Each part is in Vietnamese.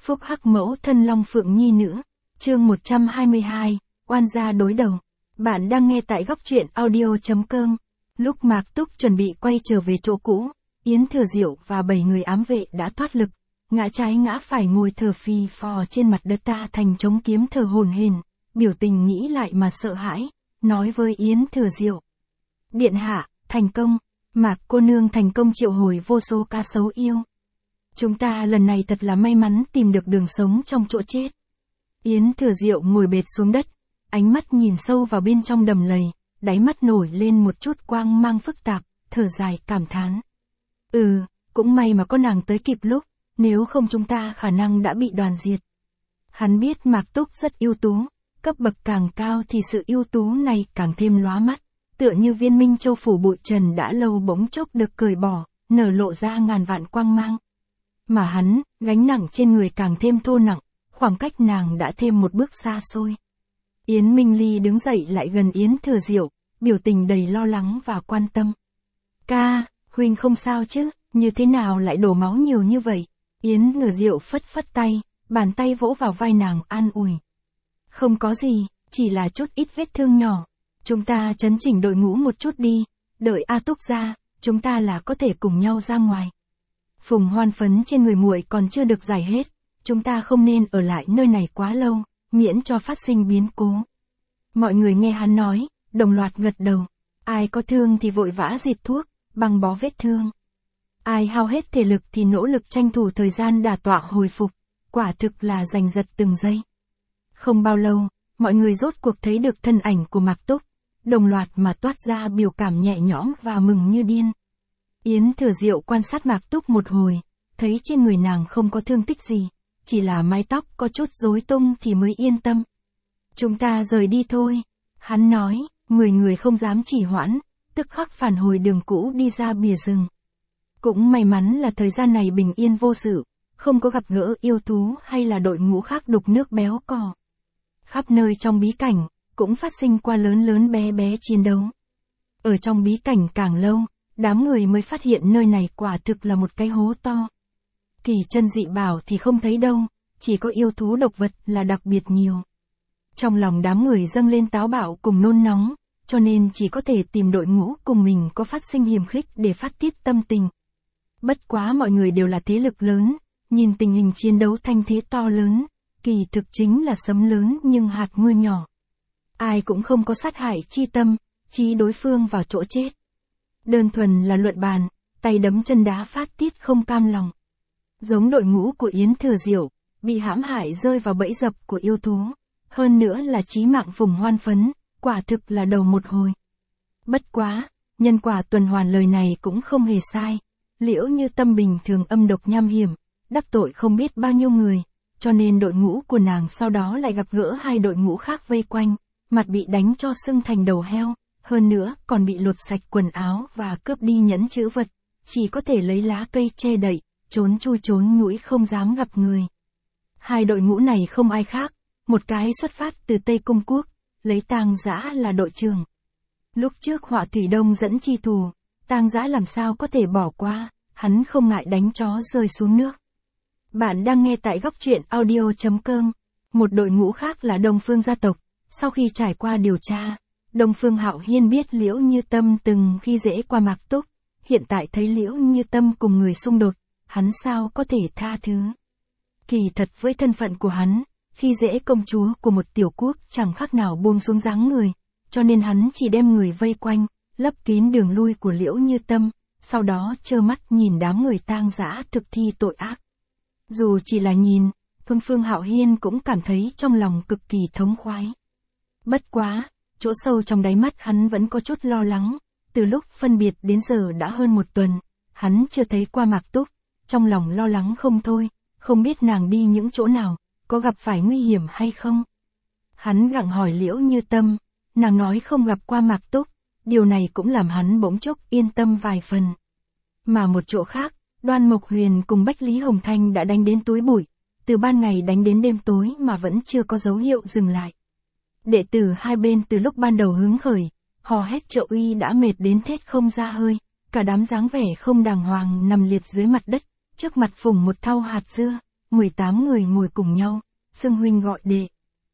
Phúc hắc mẫu thân Long Phượng Nhi nữa. Chương 122, oan gia đối đầu. Bạn đang nghe tại góc truyện audio.com. Lúc Mạc Túc chuẩn bị quay trở về chỗ cũ, Yến Thừa Diệu và 7 người ám vệ đã thoát lực, ngã trái ngã phải ngồi thở phì phò trên mặt đất ta thành trống kiếm thở hổn hển, biểu tình nghĩ lại mà sợ hãi, nói với Yến Thừa Diệu. Điện hạ, thành công, Mạc cô nương thành công triệu hồi vô số cá sấu yêu. Chúng ta lần này thật là may mắn tìm được đường sống trong chỗ chết. Yến Thừa Diệu ngồi bệt xuống đất, ánh mắt nhìn sâu vào bên trong đầm lầy, đáy mắt nổi lên một chút quang mang phức tạp, thở dài cảm thán. Cũng may mà có nàng tới kịp lúc, nếu không chúng ta khả năng đã bị đoàn diệt. Hắn biết Mạc Túc rất ưu tú, cấp bậc càng cao thì sự ưu tú này càng thêm lóa mắt, tựa như viên minh châu phủ bụi trần đã lâu bỗng chốc được cởi bỏ, nở lộ ra ngàn vạn quang mang. Mà hắn, gánh nặng trên người càng thêm thô nặng, khoảng cách nàng đã thêm một bước xa xôi. Yến Minh Ly đứng dậy lại gần Yến Thừa Diệu, biểu tình đầy lo lắng và quan tâm. Ca, huynh không sao chứ, như thế nào lại đổ máu nhiều như vậy? Yến Thừa Diệu phất phất tay, bàn tay vỗ vào vai nàng an ủi. Không có gì, chỉ là chút ít vết thương nhỏ. Chúng ta chấn chỉnh đội ngũ một chút đi, đợi A Túc ra, chúng ta là có thể cùng nhau ra ngoài. Phùng hoan phấn trên người muội còn chưa được giải hết, chúng ta không nên ở lại nơi này quá lâu, miễn cho phát sinh biến cố. Mọi người nghe hắn nói, đồng loạt gật đầu. Ai có thương thì vội vã diệt thuốc, băng bó vết thương. Ai hao hết thể lực thì nỗ lực tranh thủ thời gian đả tọa hồi phục, quả thực là giành giật từng giây. Không bao lâu, mọi người rốt cuộc thấy được thân ảnh của Mạc Túc, đồng loạt mà toát ra biểu cảm nhẹ nhõm và mừng như điên. Yến Thừa Diệu quan sát Mạc Túc một hồi, thấy trên người nàng không có thương tích gì, chỉ là mái tóc có chút rối tung thì mới yên tâm. Chúng ta rời đi thôi, hắn nói, 10 người không dám trì hoãn, tức khắc phản hồi đường cũ đi ra bìa rừng. Cũng may mắn là thời gian này bình yên vô sự, không có gặp gỡ yêu thú hay là đội ngũ khác đục nước béo cò. Khắp nơi trong bí cảnh, cũng phát sinh qua lớn lớn bé bé chiến đấu. Ở trong bí cảnh càng lâu, đám người mới phát hiện nơi này quả thực là một cái hố to. Kỳ chân dị bảo thì không thấy đâu, chỉ có yêu thú độc vật là đặc biệt nhiều. Trong lòng đám người dâng lên táo bạo cùng nôn nóng, cho nên chỉ có thể tìm đội ngũ cùng mình có phát sinh hiềm khích để phát tiết tâm tình. Bất quá mọi người đều là thế lực lớn, nhìn tình hình chiến đấu thanh thế to lớn, kỳ thực chính là sấm lớn nhưng hạt mưa nhỏ. Ai cũng không có sát hại chi tâm, chí đối phương vào chỗ chết. Đơn thuần là luận bàn, tay đấm chân đá phát tiết không cam lòng. Giống đội ngũ của Yến Thừa Diệu, bị hãm hại rơi vào bẫy dập của yêu thú. Hơn nữa là chí mạng Phùng hoan phấn, quả thực là đầu một hồi. Bất quá, nhân quả tuần hoàn lời này cũng không hề sai. Liễu Như Tâm bình thường âm độc nham hiểm, đắc tội không biết bao nhiêu người, cho nên đội ngũ của nàng sau đó lại gặp gỡ hai đội ngũ khác vây quanh, mặt bị đánh cho sưng thành đầu heo, hơn nữa còn bị lột sạch quần áo và cướp đi nhẫn chữ vật, chỉ có thể lấy lá cây che đậy, trốn chui trốn nhũi không dám gặp người. Hai đội ngũ này không ai khác, một cái xuất phát từ Tây Cung Quốc, lấy Tang Dã là đội trưởng. Lúc trước Họa Thủy Đông dẫn chi thù, Tang Dã làm sao có thể bỏ qua, hắn không ngại đánh chó rơi xuống nước. Bạn đang nghe tại góc truyện audio.com. Một đội ngũ khác là Đông Phương gia tộc, sau khi trải qua điều tra, Đông Phương Hạo Hiên biết Liễu Như Tâm từng khi dễ qua Mạc Túc, hiện tại thấy Liễu Như Tâm cùng người xung đột, hắn sao có thể tha thứ. Kỳ thật với thân phận của hắn, khi dễ công chúa của một tiểu quốc chẳng khác nào buông xuống dáng người, cho nên hắn chỉ đem người vây quanh, lấp kín đường lui của Liễu Như Tâm, sau đó trơ mắt nhìn đám người Tang Dã thực thi tội ác. Dù chỉ là nhìn, Phương Hạo Hiên cũng cảm thấy trong lòng cực kỳ thống khoái. Bất quá, chỗ sâu trong đáy mắt hắn vẫn có chút lo lắng, từ lúc phân biệt đến giờ đã hơn một tuần, hắn chưa thấy qua Mạc Túc, trong lòng lo lắng không thôi, không biết nàng đi những chỗ nào, có gặp phải nguy hiểm hay không. Hắn gặng hỏi Liễu Như Tâm, nàng nói không gặp qua Mạc Túc, điều này cũng làm hắn bỗng chốc yên tâm vài phần. Mà một chỗ khác, Đoan Mộc Huyền cùng Bách Lý Hồng Thanh đã đánh đến túi bụi, từ ban ngày đánh đến đêm tối mà vẫn chưa có dấu hiệu dừng lại. Đệ tử hai bên từ lúc ban đầu hứng khởi, hò hét trợ uy đã mệt đến thét không ra hơi, cả đám dáng vẻ không đàng hoàng nằm liệt dưới mặt đất, trước mặt Phùng một thau hạt dưa, 18 người ngồi cùng nhau, xưng huynh gọi đệ.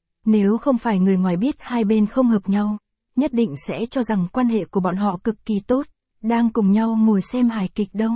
Nếu không phải người ngoài biết hai bên không hợp nhau, nhất định sẽ cho rằng quan hệ của bọn họ cực kỳ tốt, đang cùng nhau ngồi xem hài kịch đâu.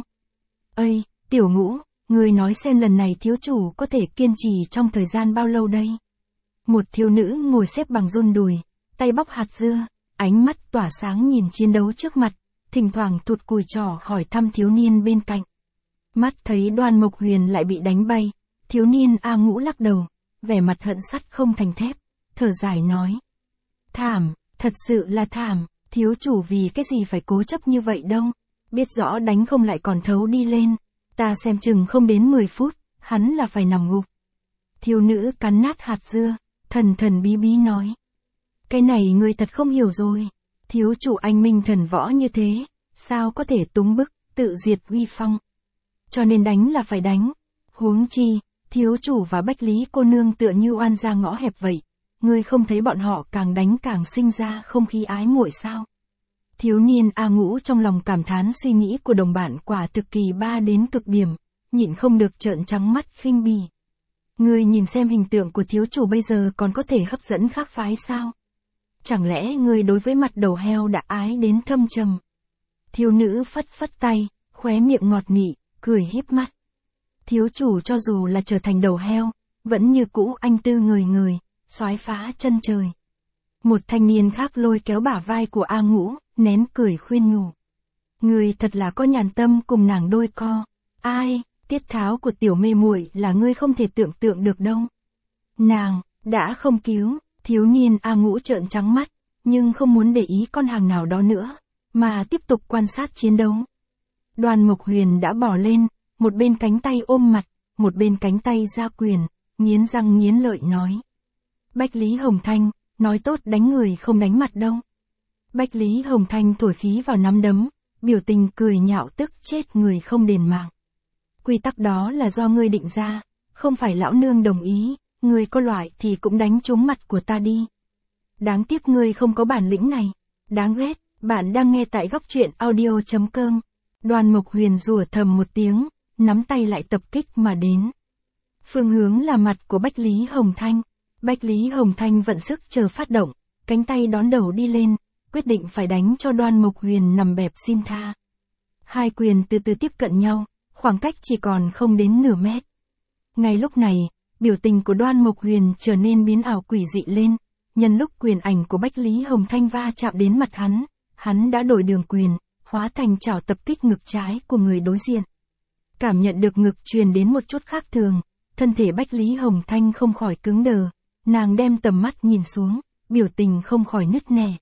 Ây, Tiểu Ngũ, người nói xem lần này thiếu chủ có thể kiên trì trong thời gian bao lâu đây? Một thiếu nữ ngồi xếp bằng run đùi, tay bóc hạt dưa, ánh mắt tỏa sáng nhìn chiến đấu trước mặt, thỉnh thoảng thụt cùi trỏ hỏi thăm thiếu niên bên cạnh. Mắt thấy Đoan Mộc Huyền lại bị đánh bay, thiếu niên A Ngũ lắc đầu, vẻ mặt hận sắt không thành thép, thở dài nói. Thảm, thật sự là thảm, thiếu chủ vì cái gì phải cố chấp như vậy đâu, biết rõ đánh không lại còn thấu đi lên, ta xem chừng không đến 10 phút, hắn là phải nằm ngục. Thiếu nữ cắn nát hạt dưa, thần thần bí bí nói. Cái này ngươi thật không hiểu rồi, thiếu chủ anh minh thần võ như thế, sao có thể túng bức, tự diệt uy phong. Cho nên đánh là phải đánh, huống chi, thiếu chủ và Bách Lý cô nương tựa như oan gia ngõ hẹp vậy, ngươi không thấy bọn họ càng đánh càng sinh ra không khí ái muội sao? Thiếu niên A Ngũ trong lòng cảm thán suy nghĩ của đồng bạn quả thực kỳ ba đến cực điểm, nhịn không được trợn trắng mắt khinh bỉ. Ngươi nhìn xem hình tượng của thiếu chủ bây giờ còn có thể hấp dẫn khác phái sao? Chẳng lẽ ngươi đối với mặt đầu heo đã ái đến thâm trầm? Thiếu nữ phất phất tay, khóe miệng ngọt nị, cười híp mắt. Thiếu chủ cho dù là trở thành đầu heo, vẫn như cũ anh tư người người, soái phá chân trời. Một thanh niên khác lôi kéo bả vai của A Ngũ, nén cười khuyên nhủ. Ngươi thật là có nhàn tâm cùng nàng đôi co. Ai, tiết tháo của tiểu mê muội là ngươi không thể tưởng tượng được đâu. Nàng, đã không cứu, thiếu niên A Ngũ trợn trắng mắt, nhưng không muốn để ý con hàng nào đó nữa, mà tiếp tục quan sát chiến đấu. Đoan Mộc Huyền đã bỏ lên, một bên cánh tay ôm mặt, một bên cánh tay ra quyền, nghiến răng nghiến lợi nói. Bách Lý Hồng Thanh, nói tốt đánh người không đánh mặt đâu. Bách Lý Hồng Thanh thổi khí vào nắm đấm, biểu tình cười nhạo tức chết người không đền mạng. Quy tắc đó là do ngươi định ra, không phải lão nương đồng ý, ngươi có loại thì cũng đánh trúng mặt của ta đi. Đáng tiếc ngươi không có bản lĩnh này. Đáng ghét, bạn đang nghe tại góc truyện audio.com. Đoan Mộc Huyền rủa thầm một tiếng, nắm tay lại tập kích mà đến. Phương hướng là mặt của Bách Lý Hồng Thanh. Bách Lý Hồng Thanh vận sức chờ phát động, cánh tay đón đầu đi lên, quyết định phải đánh cho Đoan Mộc Huyền nằm bẹp xin tha. Hai quyền từ từ tiếp cận nhau, khoảng cách chỉ còn không đến nửa mét. Ngay lúc này, biểu tình của Đoan Mộc Huyền trở nên biến ảo quỷ dị lên, nhân lúc quyền ảnh của Bách Lý Hồng Thanh va chạm đến mặt hắn đã đổi đường quyền, hóa thành chảo tập kích ngực trái của người đối diện. Cảm nhận được ngực truyền đến một chút khác thường, thân thể Bách Lý Hồng Thanh không khỏi cứng đờ, nàng đem tầm mắt nhìn xuống, biểu tình không khỏi nứt nẻ.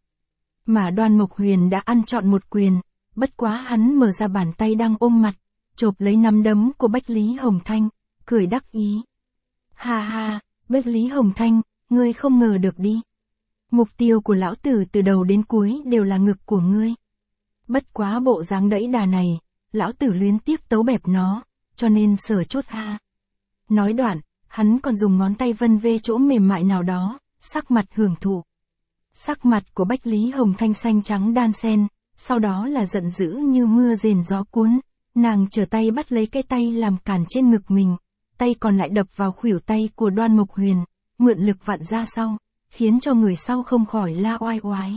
Mà Đoan Mộc Huyền đã ăn trọn một quyền, bất quá hắn mở ra bàn tay đang ôm mặt, chộp lấy nắm đấm của Bách Lý Hồng Thanh, cười đắc ý. Ha ha, Bách Lý Hồng Thanh, ngươi không ngờ được đi. Mục tiêu của lão tử từ đầu đến cuối đều là ngực của ngươi. Bất quá bộ dáng đẫy đà này, lão tử luyến tiếc tấu bẹp nó, cho nên sờ chốt ha. Nói đoạn, hắn còn dùng ngón tay vân vê chỗ mềm mại nào đó, sắc mặt hưởng thụ. Sắc mặt của Bách Lý Hồng Thanh xanh trắng đan xen, sau đó là giận dữ như mưa rền gió cuốn, nàng trở tay bắt lấy cái tay làm cản trên ngực mình, tay còn lại đập vào khuỷu tay của Đoan Mộc Huyền, mượn lực vặn ra sau, khiến cho người sau không khỏi la oai oái.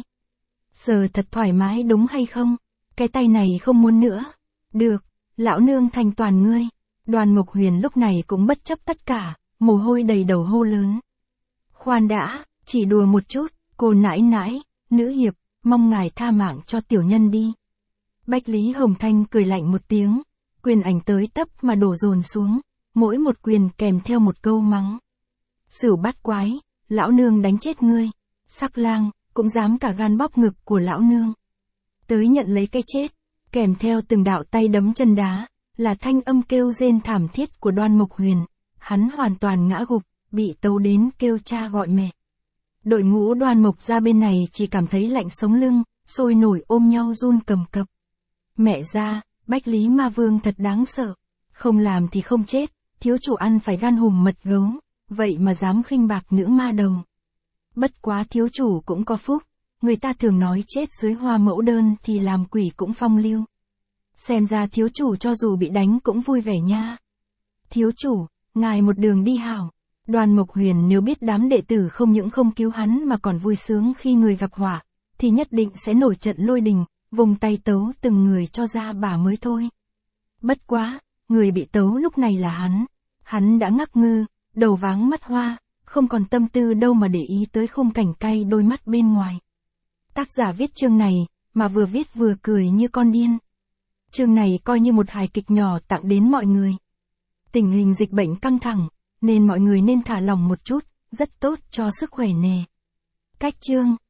Giờ thật thoải mái đúng hay không? Cái tay này không muốn nữa. Được, lão nương thành toàn ngươi. Đoan Mộc Huyền lúc này cũng bất chấp tất cả, mồ hôi đầy đầu hô lớn. Khoan đã, chỉ đùa một chút, cô nãi nãi, nữ hiệp, mong ngài tha mạng cho tiểu nhân đi. Bách Lý Hồng Thanh cười lạnh một tiếng, quyền ảnh tới tấp mà đổ dồn xuống, mỗi một quyền kèm theo một câu mắng. Sửu bát quái, lão nương đánh chết ngươi, sắc lang, cũng dám cả gan bóp ngực của lão nương. Tới nhận lấy cái chết, kèm theo từng đạo tay đấm chân đá, là thanh âm kêu rên thảm thiết của Đoan Mộc Huyền, hắn hoàn toàn ngã gục, bị tấu đến kêu cha gọi mẹ. Đội ngũ Đoan Mộc ra bên này chỉ cảm thấy lạnh sống lưng, sôi nổi ôm nhau run cầm cập. Mẹ ra, Bách Lý Ma Vương thật đáng sợ, không làm thì không chết, thiếu chủ ăn phải gan hùm mật gấu, vậy mà dám khinh bạc nữ ma đầu. Bất quá thiếu chủ cũng có phúc, người ta thường nói chết dưới hoa mẫu đơn thì làm quỷ cũng phong lưu. Xem ra thiếu chủ cho dù bị đánh cũng vui vẻ nha. Thiếu chủ, ngài một đường đi hảo. Đoàn Mộc Huyền nếu biết đám đệ tử không những không cứu hắn mà còn vui sướng khi người gặp họa, thì nhất định sẽ nổi trận lôi đình, vùng tay tấu từng người cho ra bả mới thôi. Bất quá, người bị tấu lúc này là hắn. Hắn đã ngắc ngư, đầu váng mắt hoa, không còn tâm tư đâu mà để ý tới khung cảnh cay đôi mắt bên ngoài. Tác giả viết chương này, mà vừa viết vừa cười như con điên. Chương này coi như một hài kịch nhỏ tặng đến mọi người. Tình hình dịch bệnh căng thẳng, nên mọi người nên thả lỏng một chút, rất tốt cho sức khỏe nè. Cách chương